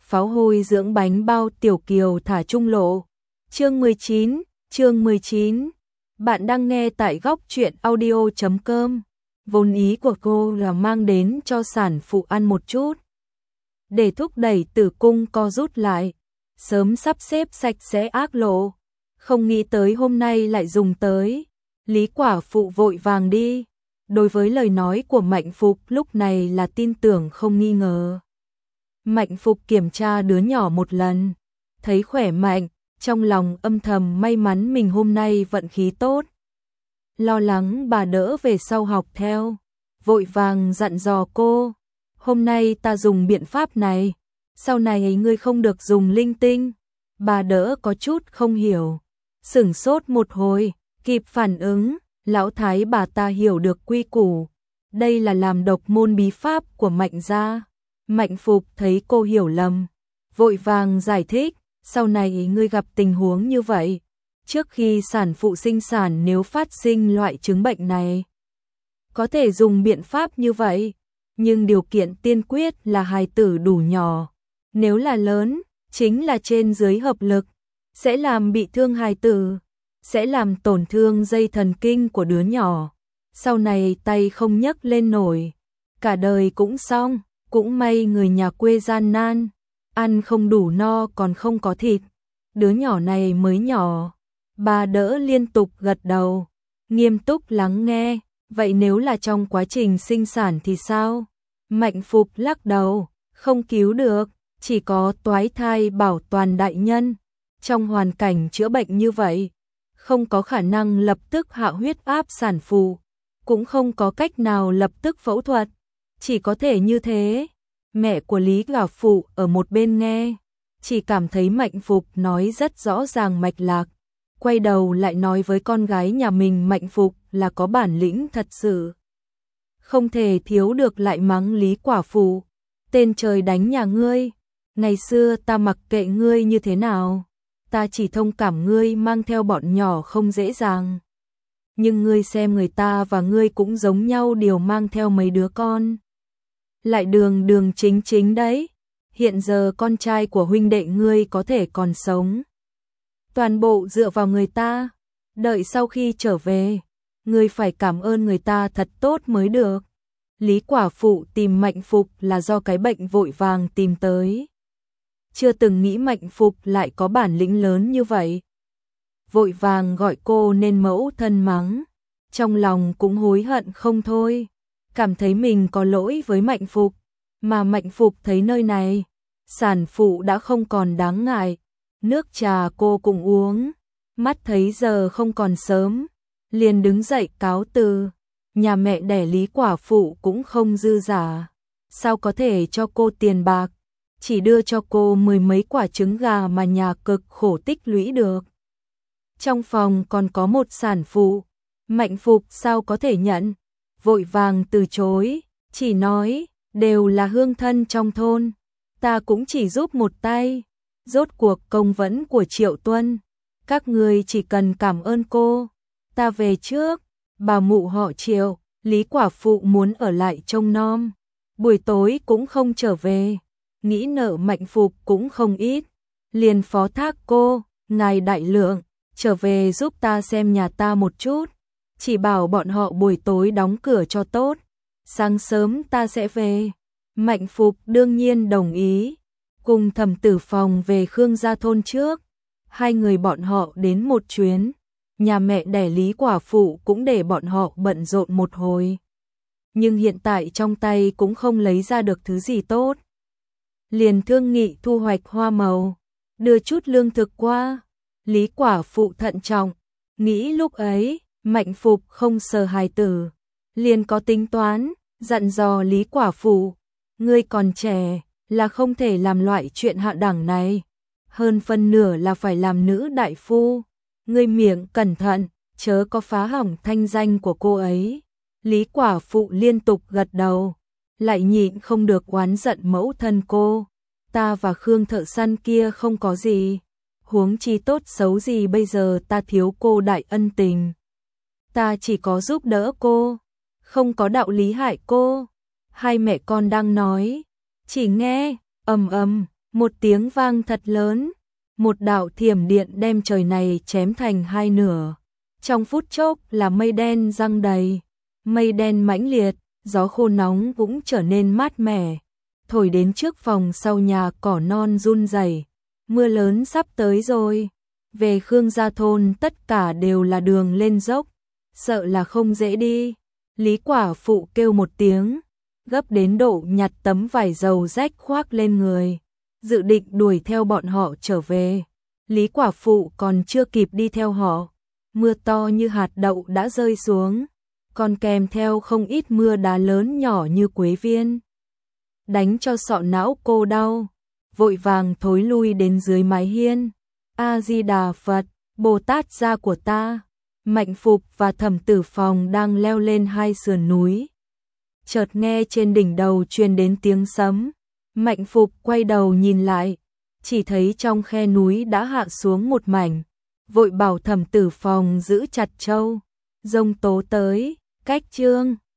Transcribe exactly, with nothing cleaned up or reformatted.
pháo hôi dưỡng bánh bao Tiểu Kiều thả trung lộ. Chương mười chín, chương mười chín. Bạn đang nghe tại góc truyện audio chấm com. Vốn ý của cô là mang đến cho sản phụ ăn một chút, để thúc đẩy tử cung co rút lại, sớm sắp xếp sạch sẽ ác lộ. Không nghĩ tới hôm nay lại dùng tới. Lý quả phụ vội vàng đi. Đối với lời nói của Mạnh Phục lúc này là tin tưởng không nghi ngờ. Mạnh Phục kiểm tra đứa nhỏ một lần, thấy khỏe mạnh, trong lòng âm thầm may mắn mình hôm nay vận khí tốt. Lo lắng bà đỡ về sau học theo, vội vàng dặn dò cô, hôm nay ta dùng biện pháp này, sau này ngươi không được dùng linh tinh. Bà đỡ có chút không hiểu, sửng sốt một hồi, kịp phản ứng, lão thái bà ta hiểu được quy củ, đây là làm độc môn bí pháp của Mạnh gia. Mạnh Phục thấy cô hiểu lầm, vội vàng giải thích, sau này ngươi gặp tình huống như vậy, trước khi sản phụ sinh sản nếu phát sinh loại chứng bệnh này, có thể dùng biện pháp như vậy, nhưng điều kiện tiên quyết là hài tử đủ nhỏ, nếu là lớn, chính là trên dưới hợp lực, sẽ làm bị thương hài tử, sẽ làm tổn thương dây thần kinh của đứa nhỏ, sau này tay không nhấc lên nổi, cả đời cũng xong. Cũng may người nhà quê gian nan, ăn không đủ no còn không có thịt, đứa nhỏ này mới nhỏ. Bà đỡ liên tục gật đầu, nghiêm túc lắng nghe, vậy nếu là trong quá trình sinh sản thì sao? Mạnh Phục lắc đầu, không cứu được, chỉ có toái thai bảo toàn đại nhân. Trong hoàn cảnh chữa bệnh như vậy, không có khả năng lập tức hạ huyết áp sản phụ, cũng không có cách nào lập tức phẫu thuật. Chỉ có thể như thế. Mẹ của Lý quả phụ ở một bên nghe, chỉ cảm thấy Mạnh Phục nói rất rõ ràng mạch lạc, quay đầu lại nói với con gái nhà mình Mạnh Phục là có bản lĩnh thật sự. Không thể thiếu được, lại mắng Lý quả phụ, tên trời đánh nhà ngươi, ngày xưa ta mặc kệ ngươi như thế nào, ta chỉ thông cảm ngươi mang theo bọn nhỏ không dễ dàng. Nhưng ngươi xem người ta và ngươi cũng giống nhau, đều mang theo mấy đứa con. Lại đường đường chính chính đấy, hiện giờ con trai của huynh đệ ngươi có thể còn sống, toàn bộ dựa vào người ta, đợi sau khi trở về, ngươi phải cảm ơn người ta thật tốt mới được. Lý quả phụ tìm Mạnh Phục là do cái bệnh vội vàng tìm tới, chưa từng nghĩ Mạnh Phục lại có bản lĩnh lớn như vậy, vội vàng gọi cô nên mẫu thân mắng, trong lòng cũng hối hận không thôi. Cảm thấy mình có lỗi với Mạnh Phục, mà Mạnh Phục thấy nơi này, sản phụ đã không còn đáng ngại, nước trà cô cũng uống, mắt thấy giờ không còn sớm, liền đứng dậy cáo từ, nhà mẹ đẻ Lý quả phụ cũng không dư giả, sao có thể cho cô tiền bạc, chỉ đưa cho cô mười mấy quả trứng gà mà nhà cực khổ tích lũy được. Trong phòng còn có một sản phụ, Mạnh Phục sao có thể nhận, vội vàng từ chối, chỉ nói, đều là hương thân trong thôn, ta cũng chỉ giúp một tay, rốt cuộc công vẫn của Triệu Tuân, các người chỉ cần cảm ơn cô, ta về trước. Bà mụ họ Triệu, Lý quả phụ muốn ở lại trông nom, buổi tối cũng không trở về, nghĩ nợ Mạnh Phục cũng không ít, liền phó thác cô, ngài đại lượng, trở về giúp ta xem nhà ta một chút. Chỉ bảo bọn họ buổi tối đóng cửa cho tốt, sáng sớm ta sẽ về. Mạnh Phục đương nhiên đồng ý, cùng Thẩm Tử Phòng về Khương gia thôn trước, hai người bọn họ đến một chuyến, nhà mẹ đẻ Lý quả phụ cũng để bọn họ bận rộn một hồi. Nhưng hiện tại trong tay cũng không lấy ra được thứ gì tốt. Liền thương nghị thu hoạch hoa màu, đưa chút lương thực qua. Lý quả phụ thận trọng, nghĩ lúc ấy Mạnh Phục không sờ hài tử, liền có tính toán, dặn dò Lý quả phụ, ngươi còn trẻ, là không thể làm loại chuyện hạ đẳng này, hơn phân nửa là phải làm nữ đại phu, ngươi miệng cẩn thận, chớ có phá hỏng thanh danh của cô ấy. Lý quả phụ liên tục gật đầu, lại nhịn không được oán giận mẫu thân cô, ta và Khương thợ săn kia không có gì, huống chi tốt xấu gì bây giờ ta thiếu cô đại ân tình. Ta chỉ có giúp đỡ cô, không có đạo lý hại cô. Hai mẹ con đang nói, chỉ nghe ầm ầm, Một tiếng vang thật lớn, một đạo thiểm điện đem trời này chém thành hai nửa. Trong phút chốc là mây đen giăng đầy, mây đen mãnh liệt, gió khô nóng cũng trở nên mát mẻ, thổi đến trước phòng sau nhà cỏ non run rẩy. Mưa lớn sắp tới rồi. Về Khương Gia thôn tất cả đều là đường lên dốc, sợ là không dễ đi. Lý quả phụ kêu một tiếng, gấp đến độ nhặt tấm vải dầu rách khoác lên người, dự định đuổi theo bọn họ trở về. Lý quả phụ còn chưa kịp đi theo họ, mưa to như hạt đậu đã rơi xuống, còn kèm theo không ít mưa đá lớn nhỏ như quế viên, đánh cho sọ não cô đau, vội vàng thối lui đến dưới mái hiên. A Di Đà Phật, Bồ Tát gia của ta. Mạnh Phục và Thẩm Tử Phòng đang leo lên hai sườn núi. Chợt nghe trên đỉnh đầu truyền đến tiếng sấm. Mạnh Phục quay đầu nhìn lại, chỉ thấy trong khe núi đã hạ xuống một mảnh, vội bảo Thẩm Tử Phòng giữ chặt trâu. Rông tố tới, cách chương